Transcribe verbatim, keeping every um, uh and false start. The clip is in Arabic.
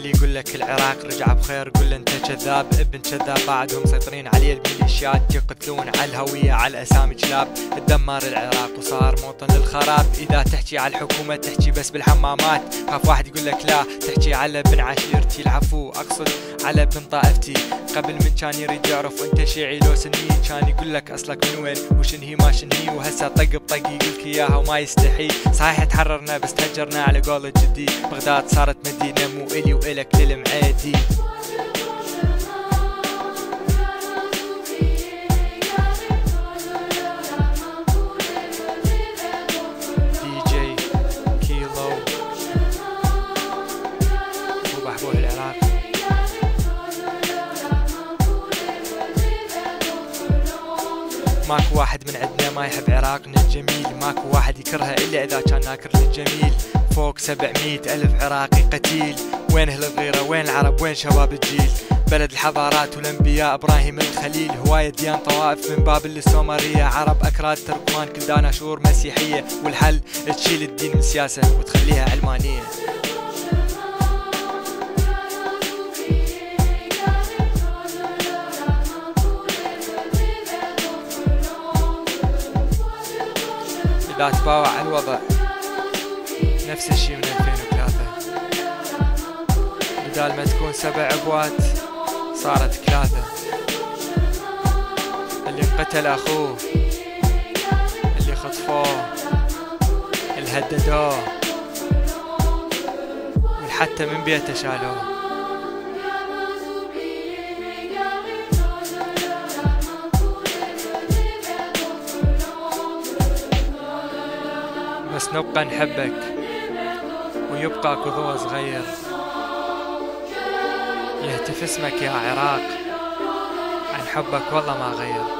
اللي يقول لك العراق رجع بخير قول له انت كذاب، ابن كذاب. بعدهم مسيطرين عليه الميليشيات يقتلون على الهوية على الاسامي كلاب. تدمر العراق وصار موطن للخراب. اذا تحكي على الحكومة تحكي بس بالحمامات. خاف واحد يقول لك لا تحكي على ابن عشيرتي. العفو اقصد على ابن طائفتي. قبل من كان يريد يعرف انت شيعي لو سني كان يقول لك اصلك من وين وشنهي ما شنهي. وهسه طق بطق يقولك اياها وما يستحي. صحيح تحررنا بس تهجرنا على قول الجدي. بغداد صارت مدينة مو الي والك للمعادي. دي جي كيلو وبحبوح العراق. ماكو واحد من عندنا ما يحب عراقنا الجميل. ماكو واحد يكرهه الا اذا كان ناكر للجميل. فوق سبعمية الف عراقي قتيل. وين اهل الغيرة وين العرب وين شباب الجيل. بلد الحضارات والانبياء ابراهيم الخليل. هواية ديان طوائف من بابل السومرية. عرب اكراد تركمان كلدان اشور مسيحية. والحل تشيل الدين من سياسة وتخليها علمانية. إذا تباوع الوضع نفس الشي من ألفين وثلاثة. بدال ما تكون سبع عبوات صارت ثلاثة. اللي انقتل أخوه اللي خطفوه اللي هددوه والحتى من بيته شالوه. بس نبقى نحبك ويبقى كذوة صغير يهتف اسمك يا عراق. عن حبك والله ما غير.